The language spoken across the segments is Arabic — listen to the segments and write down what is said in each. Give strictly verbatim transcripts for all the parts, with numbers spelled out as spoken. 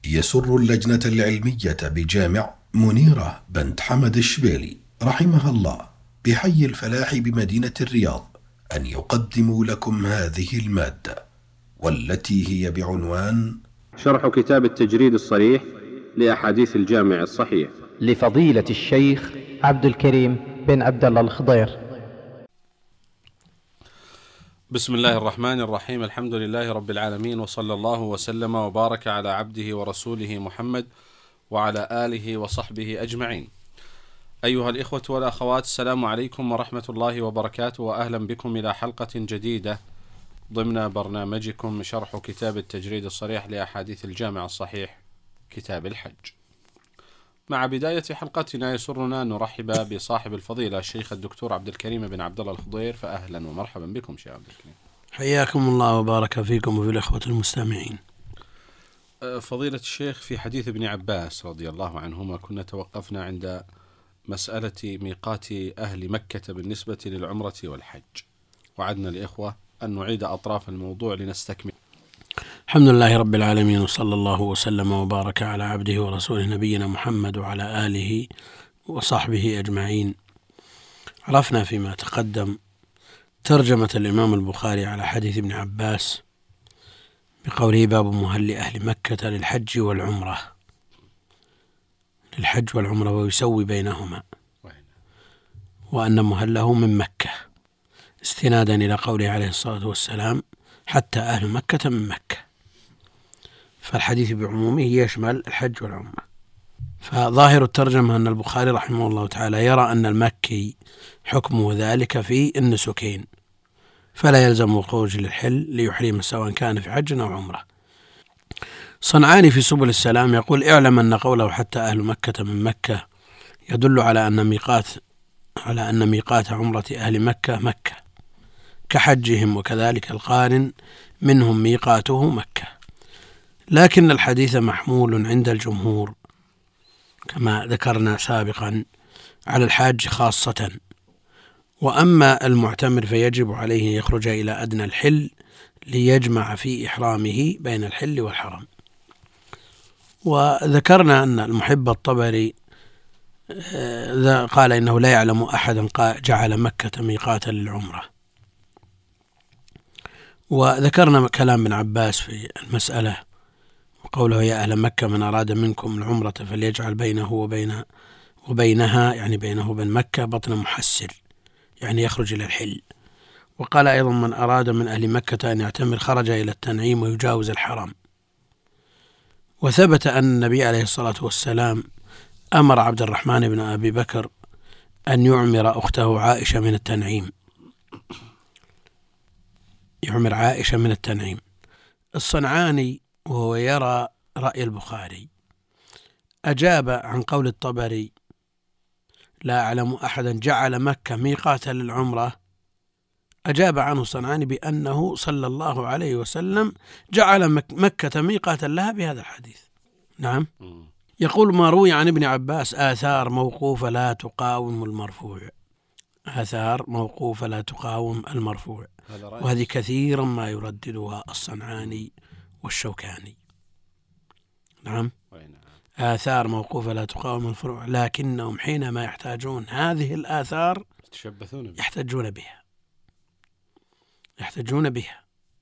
يسر اللجنة العلمية بجامع منيرة بنت حمد الشبيلي رحمها الله بحي الفلاح بمدينة الرياض أن يقدموا لكم هذه المادة، والتي هي بعنوان شرح كتاب التجريد الصريح لأحاديث الجامع الصحيح لفضيلة الشيخ عبد الكريم بن عبد الله الخضير. بسم الله الرحمن الرحيم. الحمد لله رب العالمين، وصلى الله وسلم وبارك على عبده ورسوله محمد وعلى آله وصحبه أجمعين. أيها الإخوة والأخوات، السلام عليكم ورحمة الله وبركاته، وأهلا بكم إلى حلقة جديدة ضمن برنامجكم شرح كتاب التجريد الصريح لأحاديث الجامع الصحيح كتاب الحج. مع بداية حلقتنا يسرنا أن نرحب بصاحب الفضيلة الشيخ الدكتور عبد الكريم بن عبد الله الخضير، فأهلا ومرحبا بكم شيخ عبد الكريم. حياكم الله وبارك فيكم وفي الأخوة المستمعين. فضيلة الشيخ، في حديث ابن عباس رضي الله عنهما كنا توقفنا عند مسألة ميقات أهل مكة بالنسبة للعمرة والحج، وعدنا الإخوة أن نعيد أطراف الموضوع لنستكمل. الحمد لله رب العالمين، وصلى الله وسلم وبارك على عبده ورسوله نبينا محمد وعلى آله وصحبه أجمعين. عرفنا فيما تقدم ترجمة الإمام البخاري على حديث ابن عباس بقوله باب مهل أهل مكة للحج والعمرة للحج والعمرة ويسوي بينهما، وأن مهله من مكة، استنادا إلى قوله عليه الصلاة والسلام حتى أهل مكة من مكة، فالحديث بعمومه يشمل الحج والعمرة. فظاهر الترجمة أن البخاري رحمه الله تعالى يرى أن المكي حكمه ذلك في النسكين، فلا يلزم الخروج للحل ليحرم سواء كان في حج أو عمرة. صنعاني في سبل السلام يقول: اعلم أن قوله حتى أهل مكة من مكة يدل على أن ميقات على أن ميقات عمرة أهل مكة مكة كحجهم، وكذلك القارن منهم ميقاته مكة، لكن الحديث محمول عند الجمهور كما ذكرنا سابقا على الحاج خاصة، وأما المعتمر فيجب عليه أن يخرج إلى أدنى الحل ليجمع في إحرامه بين الحل والحرم. وذكرنا أن المحب الطبري قال إنه لا يعلم أحدا جعل مكة ميقاتا للعمرة. وذكرنا كلام ابن عباس في المسألة وقوله يا أهل مكة من أراد منكم العمرة فليجعل بينه وبين وبينها يعني بينه وبين مكة بطن محسر، يعني يخرج إلى الحل. وقال أيضا من أراد من أهل مكة أن يعتمر خرج إلى التنعيم ويجاوز الحرم. وثبت أن النبي عليه الصلاة والسلام أمر عبد الرحمن بن أبي بكر أن يعمر أخته عائشة من التنعيم يعمر عائشة من التنعيم. الصنعاني وهو يرى رأي البخاري أجاب عن قول الطبري لا أعلم أحدا جعل مكة ميقاتا للعمرة، أجاب عنه الصنعاني بأنه صلى الله عليه وسلم جعل مكة ميقاتا لها بهذا الحديث. نعم. يقول ما روي عن ابن عباس آثار موقوفة لا تقاوم المرفوع آثار موقوفة لا تقاوم المرفوع وهذه كثيرا ما يرددها الصنعاني والشوكاني. نعم، آثار موقوفة لا تقاوم المرفوع، لكنهم حينما يحتاجون هذه الآثار يحتاجون بها يحتاجون بها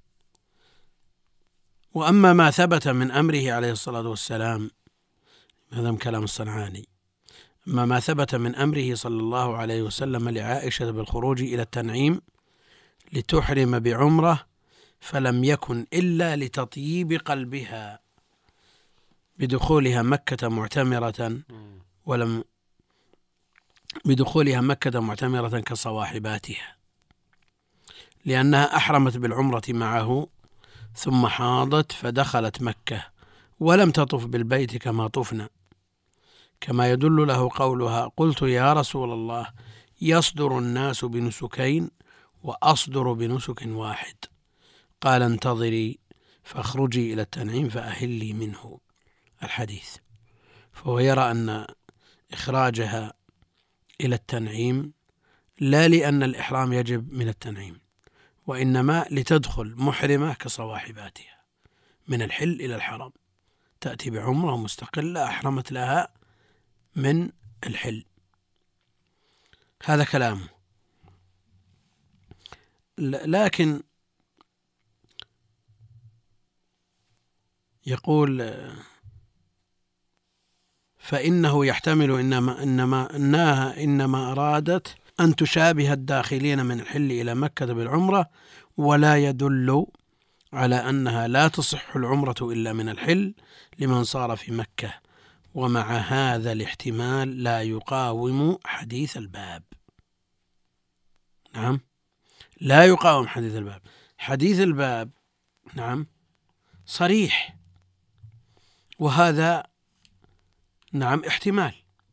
وأما ما ثبت من أمره عليه الصلاة والسلام، هذا من كلام الصنعاني، أما ما ثبت من أمره صلى الله عليه وسلم لعائشة بالخروج إلى التنعيم لتحرم بعمرة فلم يكن إلا لتطييب قلبها بدخولها مكة معتمرة ولم بدخولها مكة معتمرة كصواحباتها، لأنها أحرمت بالعمرة معه ثم حاضت فدخلت مكة ولم تطف بالبيت كما طفنا، كما يدل له قولها قلت يا رسول الله يصدر الناس بنسكين وأصدر بنسك واحد، قال انتظري فاخرجي إلى التنعيم فأهلي منه الحديث. فهو يرى أن إخراجها إلى التنعيم لا لأن الإحرام يجب من التنعيم، وإنما لتدخل محرمة كصواحباتها من الحل إلى الحرم، تأتي بعمرة مستقلة أحرمت لها من الحل. هذا كلامه. لكن يقول فإنه يحتمل إنما, إنما, إنها إنما أرادت أن تشابه الداخلين من الحل إلى مكة بالعمرة، ولا يدل على أنها لا تصح العمرة إلا من الحل لمن صار في مكة، ومع هذا الاحتمال لا يقاوم حديث الباب. نعم، لا يقاوم حديث الباب. حديث الباب نعم صريح، وهذا نعم احتمال.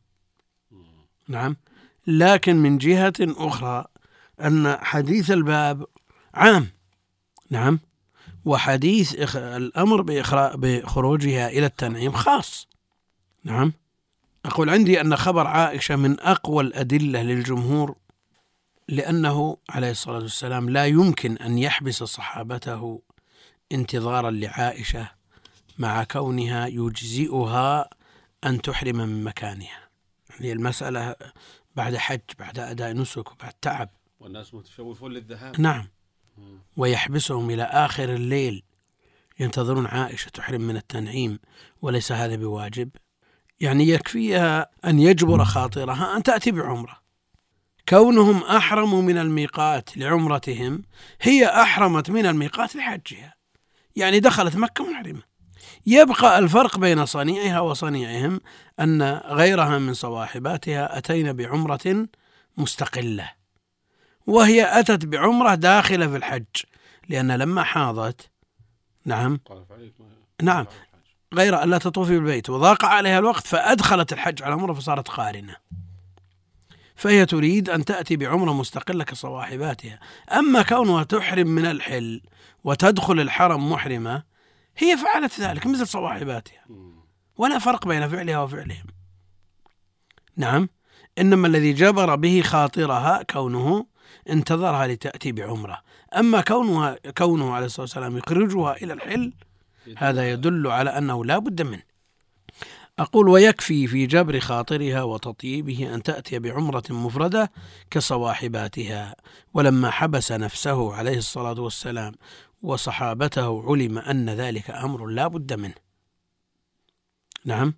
نعم، لكن من جهة أخرى أن حديث الباب عام. نعم، وحديث الأمر بخروجها إلى التنعيم خاص. نعم، أقول عندي أن خبر عائشة من أقوى الأدلة للجمهور، لأنه عليه الصلاة والسلام لا يمكن أن يحبس صحابته انتظارا لعائشة مع كونها يجزئها أن تحرم من مكانها. يعني المسألة بعد حج، بعد أداء نسك، وبعد تعب، والناس متشوفون للذهاب. نعم، ويحبسهم إلى آخر الليل ينتظرون عائشة تحرم من التنعيم، وليس هذا بواجب. يعني يكفيها أن يجبر خاطرها أن تأتي بعمرة. كونهم أحرموا من الميقات لعمرتهم، هي أحرمت من الميقات لحجها، يعني دخلت مكة محرمة. يبقى الفرق بين صنيعها وصنيعهم أن غيرها من صواحباتها أتينا بعمرة مستقلة، وهي أتت بعمرة داخلة في الحج، لأن لما حاضت نعم نعم غير أن لا تطوفي بالبيت وضاق عليها الوقت، فأدخلت الحج على عمرة فصارت قارنة، فهي تريد أن تأتي بعمرة مستقلة كصواحباتها. أما كونها تحرم من الحل وتدخل الحرم محرمة، هي فعلت ذلك مثل صواحباتها، ولا فرق بين فعلها وفعلهم. نعم، إنما الذي جبر به خاطرها كونه انتظرها لتأتي بعمرة. أما كونه, كونه عليه الصلاة والسلام يخرجها إلى الحل، هذا يدل على أنه لا بد منه. أقول ويكفي في جبر خاطرها وتطييبه أن تأتي بعمرة مفردة كصواحباتها. ولما حبس نفسه عليه الصلاة والسلام وصحابته علم أن ذلك أمر لا بد منه. نعم،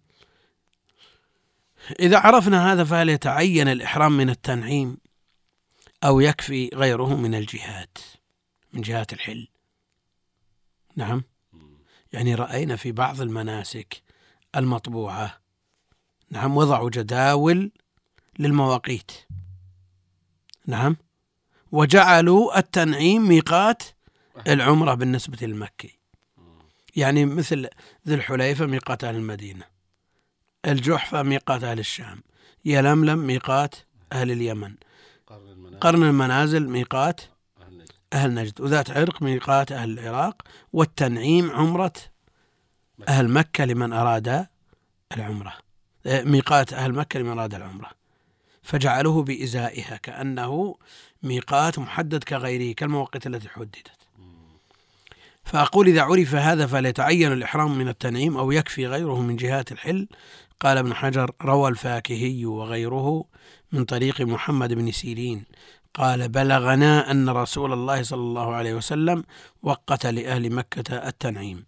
إذا عرفنا هذا فهل يتعين الإحرام من التنعيم أو يكفي غيره من الجهات، من جهات الحل؟ نعم، يعني رأينا في بعض المناسك المطبوعة نعم وضعوا جداول للمواقيت، نعم، وجعلوا التنعيم ميقات العمرة بالنسبة للمكي. يعني مثل ذي الحليفة ميقات أهل المدينة، الجحفة ميقات أهل الشام، يلملم ميقات أهل اليمن، قرن المنازل ميقات أهل نجد، وذات عرق ميقات أهل العراق، والتنعيم عمرة أهل مكة لمن أراد العمرة، ميقات أهل مكة لمن أراد العمرة، فجعلوه بإزائها كأنه ميقات محدد كغيره كالمواقيت التي حددت. فأقول إذا عرف هذا فليتعين الإحرام من التنعيم أو يكفي غيره من جهات الحل. قال ابن حجر: روى الفاكهي وغيره من طريق محمد بن سيرين قال: بلغنا أن رسول الله صلى الله عليه وسلم وقت لأهل مكة التنعيم.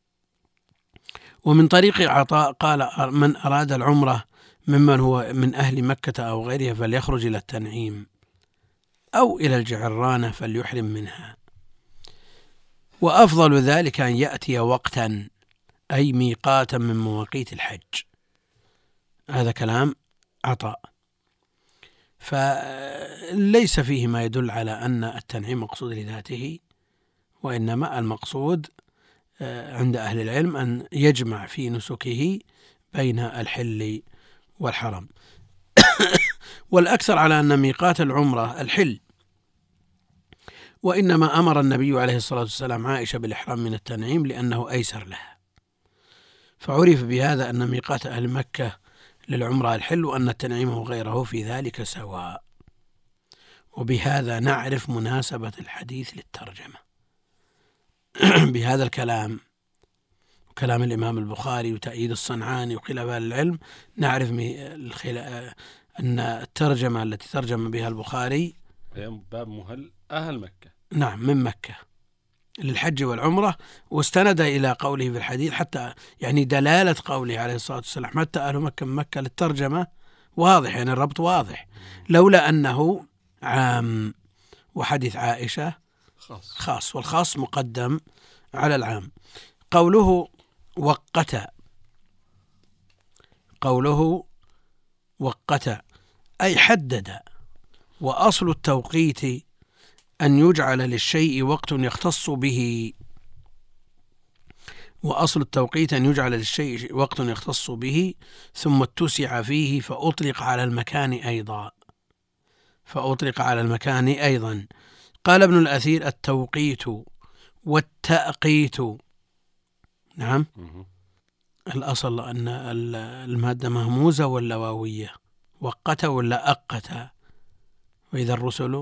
ومن طريق عطاء قال: من أراد العمرة ممن هو من أهل مكة أو غيرها فليخرج إلى التنعيم أو إلى الجعرانة فليحرم منها، وأفضل ذلك أن يأتي وقتا أي ميقاتا من مواقيت الحج. هذا كلام عطاء، فليس فيه ما يدل على أن التنعيم مقصود لذاته، وإنما المقصود عند أهل العلم أن يجمع في نسكه بين الحل والحرم. والأكثر على أن ميقات العمرة الحل، وإنما أمر النبي عليه الصلاة والسلام عائشة بالإحرام من التنعيم لأنه أيسر لها، فعرف بهذا أن ميقات أهل مكة للعمرة الحل، وأن التنعيم وغيره في ذلك سواء. وبهذا نعرف مناسبة الحديث للترجمة. بهذا الكلام كلام الإمام البخاري وتأييد الصنعاني وخلاف أهل العلم، نعرف أن الترجمة التي ترجم بها البخاري باب مهل أهل مكة، نعم، من مكة للحج والعمرة، واستند إلى قوله في الحديث، حتى يعني دلالة قوله عليه الصلاة والسلام حتى أهل مكة من مكة للترجمة واضح، يعني الربط واضح، لولا أنه عام وحديث عائشة خاص, خاص والخاص مقدم على العام. قوله وقت، قوله وقت أي حدد، وأصل التوقيت أن يجعل للشيء وقت يختص به، وأصل التوقيت أن يجعل للشيء وقت يختص به ثم اتسع فيه فأطلق على المكان أيضا، فأطلق على المكان أيضا. قال ابن الأثير التوقيت والتأقيت، نعم، الأصل أن المادة مهموزة ولا واوية، وقت ولا أقت، وإذا الرسل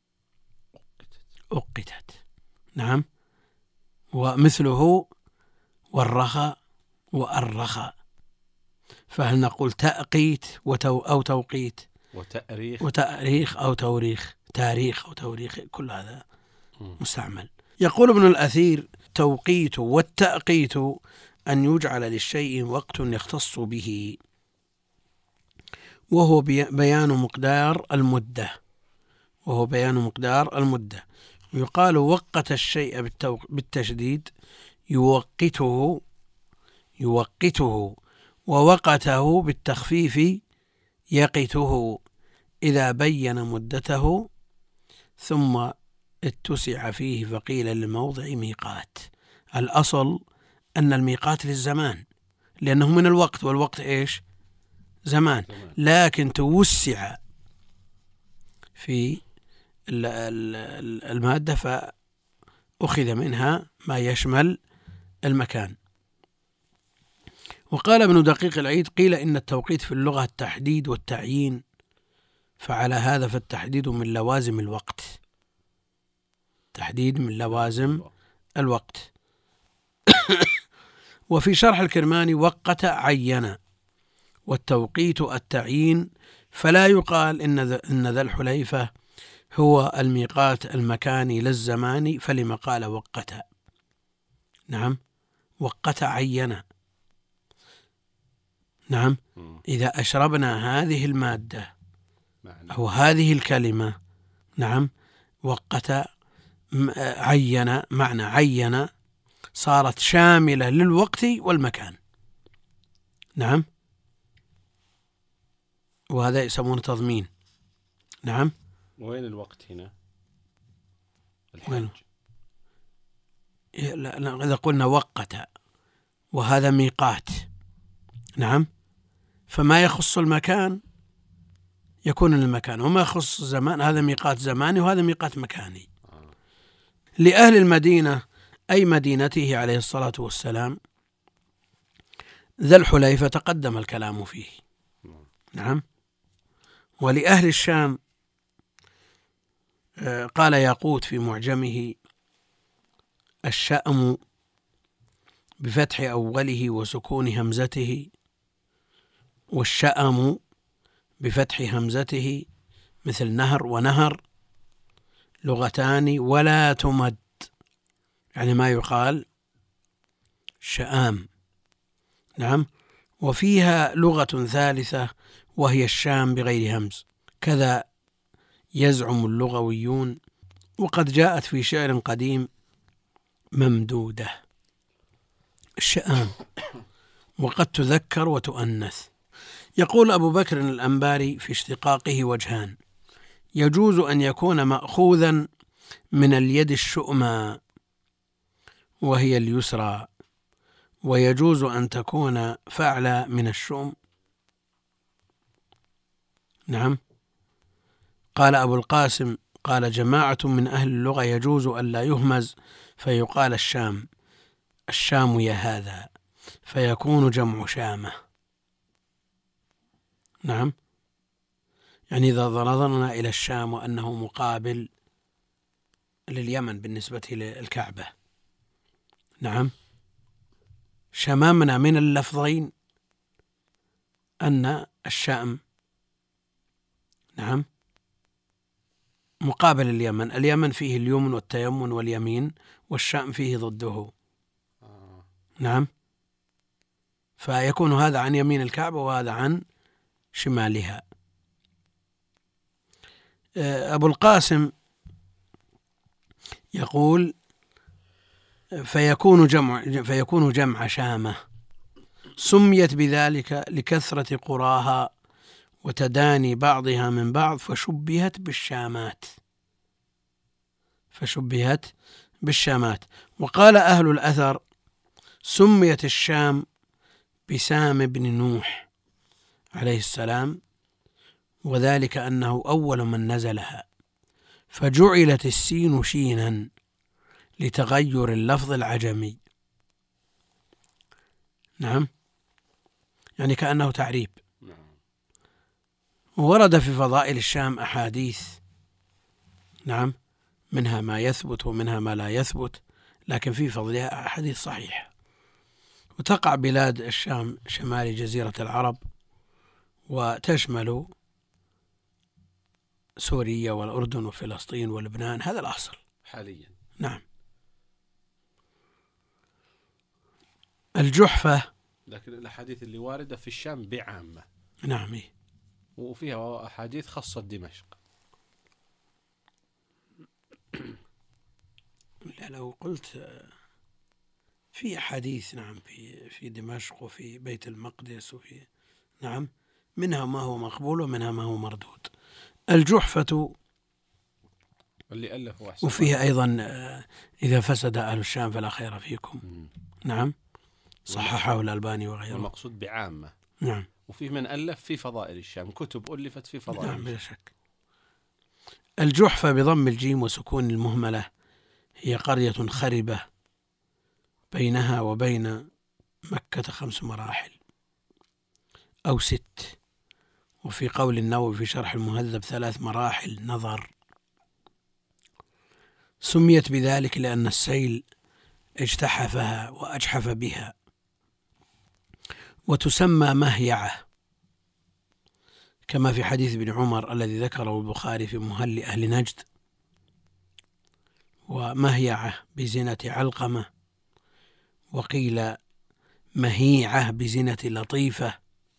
أقتت، نعم، ومثله والرخاء وأرخاء. فهل نقول تأقيت وتو أو توقيت وتأريخ وتأريخ أو توريخ، تاريخ أو توريخ، كل هذا مستعمل. يقول ابن الأثير توقيت والتأقيت أن يجعل للشيء وقت يختص به، وهو بيان مقدار المدة، وهو بيان مقدار المدة. يقال وقت الشيء بالتشديد يوقته، يوقته، ووقته بالتخفيف يقته، إذا بين مدته ثم اتسع فيه فقيل للموضع ميقات. الأصل أن الميقات للزمان لأنه من الوقت، والوقت إيش؟ زمان، لكن توسع في المادة فأخذ منها ما يشمل المكان. وقال ابن دقيق العيد قيل إن التوقيت في اللغة التحديد والتعيين، فعلى هذا فالتحديد من لوازم الوقت، تحديد من لوازم الوقت. وفي شرح الكرماني وقت عين، والتوقيت التعيين، فلا يقال إن ذا الحليفة هو الميقات المكاني للزمان، فلما قال وقت، نعم، وقت عين، نعم، إذا أشربنا هذه المادة أو هذه الكلمة، نعم، وقت عين، معنى عين صارت شاملة للوقت والمكان، نعم، وهذا يسمونه تضمين، نعم. وين الوقت هنا؟ الحج. لا، إذا قلنا وقت وهذا ميقات، نعم، فما يخص المكان يكون للمكان، وما يخص الزمان هذا ميقات زماني وهذا ميقات مكاني. لأهل المدينة أي مدينته عليه الصلاة والسلام ذا الحليفة تقدم الكلام فيه، نعم. ولأهل الشام قال ياقوت في معجمه الشأم بفتح أوله وسكون همزته، والشأم بفتح همزته مثل نهر ونهر، لغتان ولا تمد، يعني ما يقال شآم، نعم. وفيها لغة ثالثة وهي الشام بغير همز، كذا يزعم اللغويون، وقد جاءت في شعر قديم ممدودة الشآم، وقد تذكر وتؤنث. يقول أبو بكر الأنباري في اشتقاقه وجهان: يجوز أن يكون مأخوذا من اليد الشؤمى وهي اليسرى، ويجوز أن تكون فعل من الشؤم، نعم. قال أبو القاسم قال جماعة من أهل اللغة يجوز أن لا يهمز فيقال الشام، الشام يا هذا، فيكون جمع شامة، نعم. يعني إذا نظرنا إلى الشام وأنه مقابل لليمن بالنسبة للكعبة، نعم، شمامنا من اللفظين أن الشام نعم مقابل اليمن، اليمن فيه اليمن والتيمن واليمين، والشام فيه ضده. نعم، فيكون هذا عن يمين الكعبة وهذا عن شمالها. أبو القاسم يقول فيكون جمع فيكون جمع شامة، سميت بذلك لكثرة قراها وتداني بعضها من بعض، فشبهت بالشامات فشبهت بالشامات وقال أهل الأثر سميت الشام بسام بن نوح عليه السلام، وذلك أنه أول من نزلها، فجعلت السين شينا لتغير اللفظ العجمي. نعم، يعني كأنه تعريب. ورد في فضائل الشام أحاديث، نعم، منها ما يثبت ومنها ما لا يثبت، لكن في فضلها أحاديث صحيحة. وتقع بلاد الشام شمال جزيرة العرب، وتشمل سوريا والأردن وفلسطين ولبنان، هذا الأصل حاليا. نعم. الجحفة، لكن الأحاديث اللي واردة في الشام بعامة. نعم، وفيها أحاديث خاصة دمشق. لا، لو قلت في أحاديث نعم في في دمشق وفي بيت المقدس وفي نعم منها ما هو مقبول ومنها ما هو مردود. الجحفة اللي ألف أحسن، وفيها أيضا إذا فسد أهل الشام فلا خير فيكم. م. نعم، صححه الألباني وغيره. المقصود بعامة. نعم. وفيه من ألف في فضائل الشام، كتب ألفت في فضائل. نعم بلا شك. الجحفة بضم الجيم وسكون المهملة هي قرية خربة بينها وبين مكة خمس مراحل أو ست، وفي قول النووي في شرح المهذب ثلاث مراحل نظر. سميت بذلك لأن السيل اجتحفها وأجحف بها، وتسمى مهيعة كما في حديث ابن عمر الذي ذكره البخاري في مهل أهل نجد، ومهيعة بزنة علقمة، وقيل مهيعة بزنة لطيفة.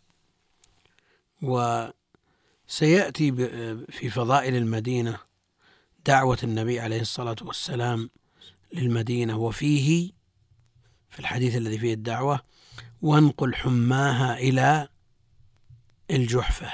وسيأتي في فضائل المدينة دعوة النبي عليه الصلاة والسلام للمدينة، وفيه في الحديث الذي فيه الدعوة وانقل حماها إلى الجحفة،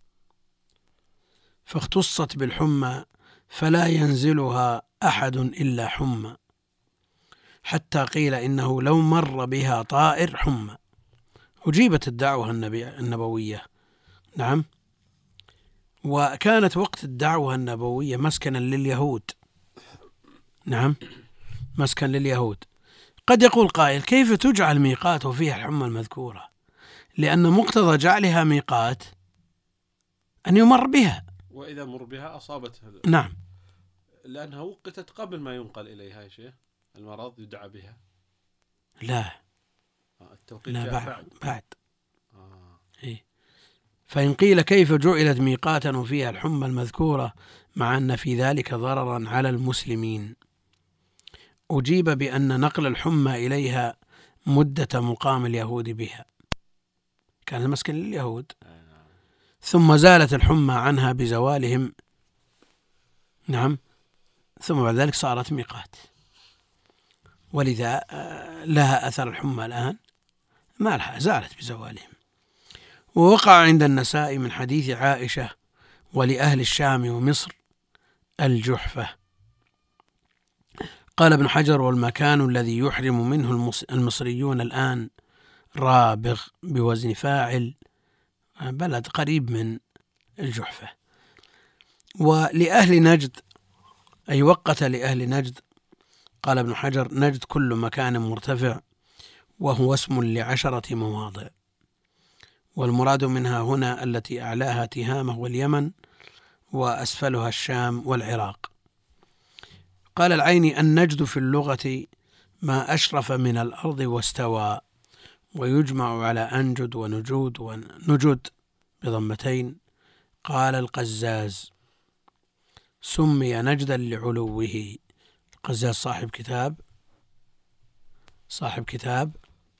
فاختصت بالحمى فلا ينزلها أحد إلا حمى، حتى قيل إنه لو مر بها طائر حمى. أجيبت الدعوة النبوية. نعم. وكانت وقت الدعوة النبوية مسكنا لليهود. نعم، مسكن لليهود. قد يقول قائل كيف تجعل ميقات وفيها الحمى المذكورة؟ لأن مقتضى جعلها ميقات أن يمر بها، وإذا مر بها أصابتها. نعم، لأنها وقتت قبل ما ينقل إليها يا شيخ، المرض يدعى بها. لا التوقيت لا، بعد بعد, بعد. آه. إيه؟ فإن قيل كيف جعلت ميقاتا وفيها الحمى المذكورة مع أن في ذلك ضررا على المسلمين، أجيب بأن نقل الحمى إليها مدة مقام اليهود بها، كانت مسكن لليهود، ثم زالت الحمى عنها بزوالهم. نعم، ثم بعد ذلك صارت ميقات، ولذا لها أثر الحمى الآن ما لها، زالت بزوالهم. ووقع عند النسائي من حديث عائشة ولأهل الشام ومصر الجحفة. قال ابن حجر والمكان الذي يحرم منه المصريون الآن رابغ بوزن فاعل، بلد قريب من الجحفة. ولأهل نجد أي وقت لأهل نجد، قال ابن حجر نجد كل مكان مرتفع وهو اسم لعشرة مواضع، والمراد منها هنا التي أعلاها تهامة واليمن وأسفلها الشام والعراق. قال العيني النجد في اللغة ما أشرف من الأرض واستوى، ويجمع على أنجد ونجود ونجد بضمتين. قال القزاز: سمي نجدا لعلوه. القزاز صاحب كتاب صاحب كتاب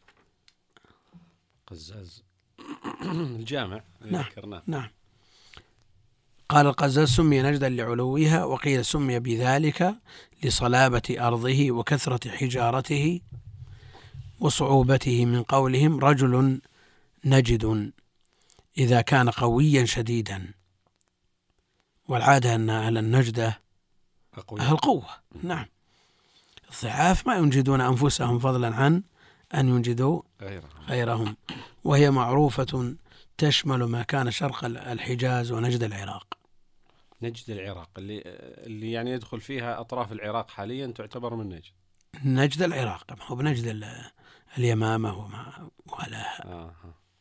قزاز الجامع. نعم. نعم. قال القزاز: سمي نجدا لعلوها، وقيل سمي بذلك لصلابة أرضه وكثرة حجارته وصعوبته، من قولهم رجل نجد إذا كان قويا شديدا، والعادة أن أهل النجدة أهل قوة. نعم. الضعاف ما ينجدون أنفسهم فضلا عن أن ينجدوا غيرهم، وهي معروفة تشمل ما كان شرق الحجاز ونجد العراق. نجد العراق اللي اللي يعني يدخل فيها أطراف العراق حاليا تعتبر من نجد. نجد العراق، ما هو بنجد اليمامة وما ولاها. آه.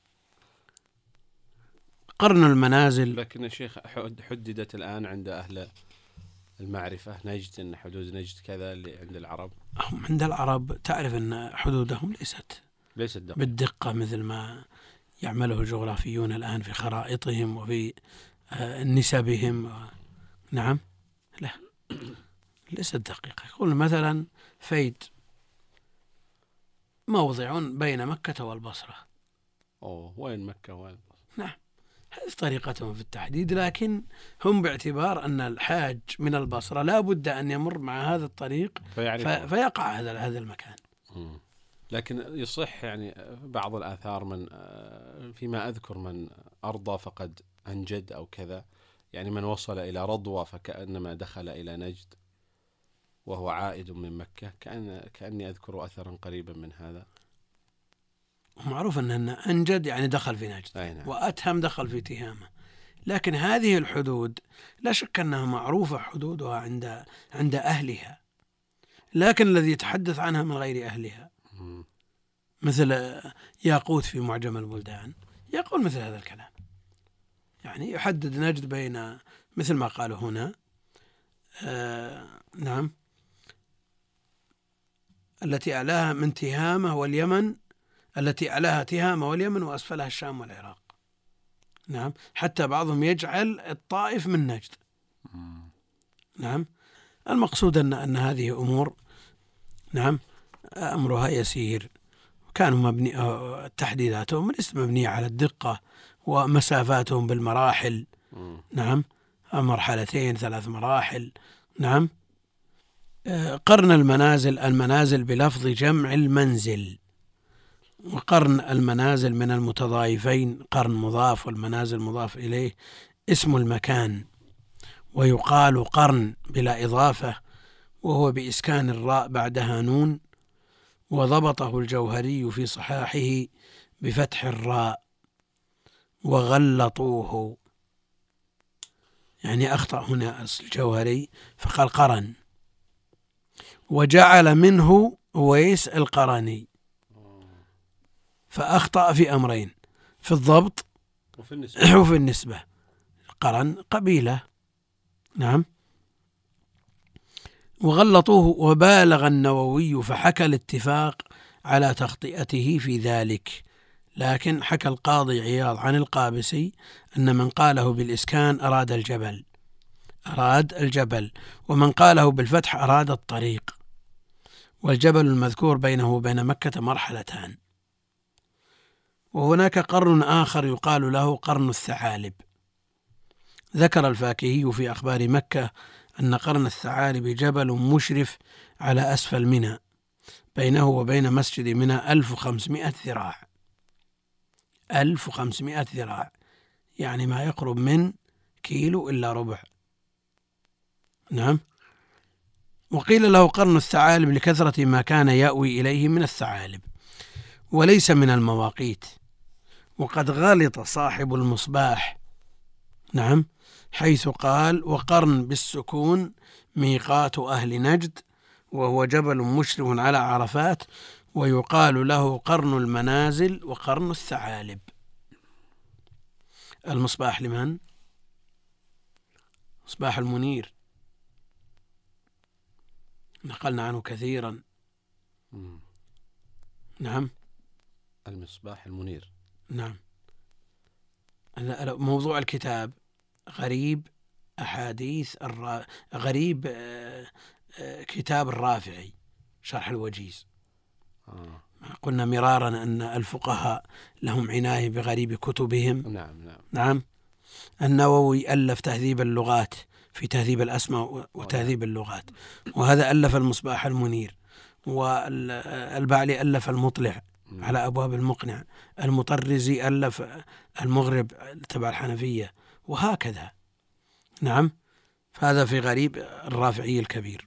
قرن المنازل. لكن يا شيخ حددت الآن عند أهل المعرفة نجد، أن حدود نجد كذا اللي عند العرب. هم عند العرب تعرف أن حدودهم ليست ليست دقيقة. بالدقة مثل ما يعمله الجغرافيون الآن في خرائطهم وفي نسبهم. نعم. لا، ليست دقيقة. يقول مثلا فيد موضع بين مكة والبصرة. أوه، وين مكة وين البصرة؟ نعم، هذه طريقتهم في التحديد، لكن هم باعتبار أن الحاج من البصرة لا بد أن يمر مع هذا الطريق في فيقع هذا هذا المكان. م. لكن يصح يعني بعض الآثار من فيما أذكر من أرضى فقد أنجد أو كذا، يعني من وصل إلى رضوى فكأنما دخل إلى نجد وهو عائد من مكة، كأن كأني أذكر أثرا قريبا من هذا. معروف أن أنجد يعني دخل في نجد، نعم. وأتهم دخل في تهامة، لكن هذه الحدود لا شك أنها معروفة حدودها عند عند أهلها، لكن الذي يتحدث عنها من غير أهلها م. مثل ياقوت في معجم البلدان يقول مثل هذا الكلام، يعني يحدد نجد بين مثل ما قالوا هنا آه نعم التي أعلاها من تهامة واليمن، التي أعلاها تهامة واليمن وأسفلها الشام والعراق. نعم، حتى بعضهم يجعل الطائف من نجد. نعم، المقصود أن أن هذه أمور نعم أمرها يسير، كانوا مبني تحديداتهم ليست مبنية على الدقة، ومسافاتهم بالمراحل. نعم، مرحلتين ثلاث مراحل. نعم. قرن المنازل، المنازل بلفظ جمع المنزل، وقرن المنازل من المتضايفين، قرن مضاف والمنازل مضاف إليه، اسم المكان، ويقال قرن بلا إضافة وهو بإسكان الراء بعدها نون، وضبطه الجوهري في صحاحه بفتح الراء وغلطوه، يعني أخطأ هنا الجوهري فقال قرن، وجعل منه ويس القرني، فأخطأ في أمرين، في الضبط وفي النسبة, وفي النسبة. قرن قبيلة. نعم. وغلطوه، وبالغ النووي فحكى الاتفاق على تخطئته في ذلك، لكن حكى القاضي عياض عن القابسي أن من قاله بالإسكان أراد الجبل أراد الجبل ومن قاله بالفتح أراد الطريق، والجبل المذكور بينه وبين مكة مرحلتان. وهناك قرن آخر يقال له قرن الثعالب. ذكر الفاكهي في أخبار مكة أن قرن الثعالب جبل مشرف على أسفل منى، بينه وبين مسجد منى ألف وخمسمائة ذراع ألف وخمسمائة ذراع، يعني ما يقرب من كيلو إلا ربع. نعم. وقيل له قرن الثعالب لكثرة ما كان يأوي إليه من الثعالب، وليس من المواقيت. وقد غلط صاحب المصباح نعم حيث قال وقرن بالسكون ميقات أهل نجد، وهو جبل مشرف على عرفات، ويقال له قرن المنازل وقرن الثعالب. المصباح لمن؟ مصباح المنير، نقلنا عنه كثيرا. نعم. المصباح المنير. نعم. موضوع الكتاب غريب أحاديث الرا... غريب آه... آه... كتاب الرافعي شرح الوجيز. آه. قلنا مرارا أن الفقهاء لهم عناية بغريب كتبهم. نعم نعم نعم. النووي ألف تهذيب اللغات في تهذيب الأسماء وتهذيب اللغات، وهذا ألف المصباح المنير، والبعلي ألف المطلع على أبواب المقنع، المطرزي ألف المغرب تبع الحنفية، وهكذا. نعم. فهذا في غريب الرافعي الكبير.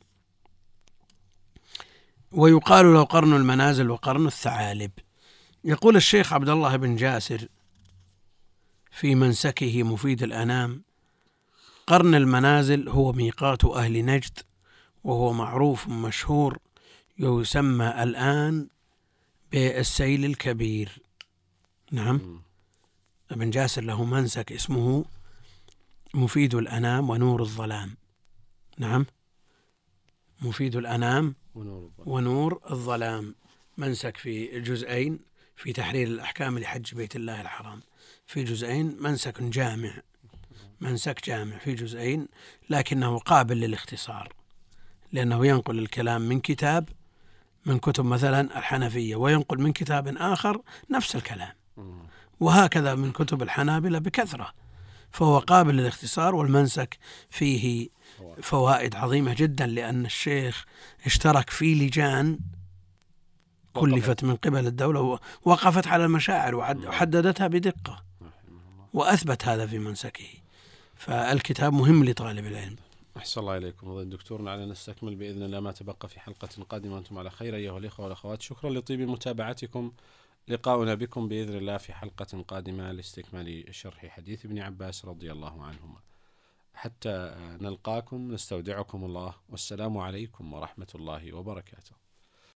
ويقال له قرن المنازل وقرن الثعالب. يقول الشيخ عبد الله بن جاسر في منسكه مفيد الأنام: قرن المنازل هو ميقات أهل نجد، وهو معروف مشهور، يسمى الآن بالسيل الكبير. نعم. ابن جاسر له منسك اسمه مفيد الأنام ونور الظلام. نعم. مفيد الأنام ونور الظلام، منسك في جزئين، في تحرير الأحكام لحج بيت الله الحرام في جزئين، منسك جامع، منسك جامع في جزئين، لكنه قابل للاختصار، لأنه ينقل الكلام من كتاب من كتب مثلا الحنفية، وينقل من كتاب آخر نفس الكلام، وهكذا من كتب الحنابلة بكثرة، فهو قابل للاختصار. والمنسك فيه فوائد عظيمة جدا، لأن الشيخ اشترك في لجان كلفت من قبل الدولة ووقفت على المشاعر وحددتها بدقة، وأثبت هذا في منسكه. فالكتاب مهم لطالب العلم. أحسن الله إليكم دكتور. على نستكمل بإذن الله ما تبقى في حلقة قادمة، أنتم على خير أيها الإخوة والأخوات. شكرا لطيب متابعتكم. لقاؤنا بكم بإذن الله في حلقة قادمة لاستكمال شرح حديث ابن عباس رضي الله عنهما. حتى نلقاكم نستودعكم الله، والسلام عليكم ورحمة الله وبركاته.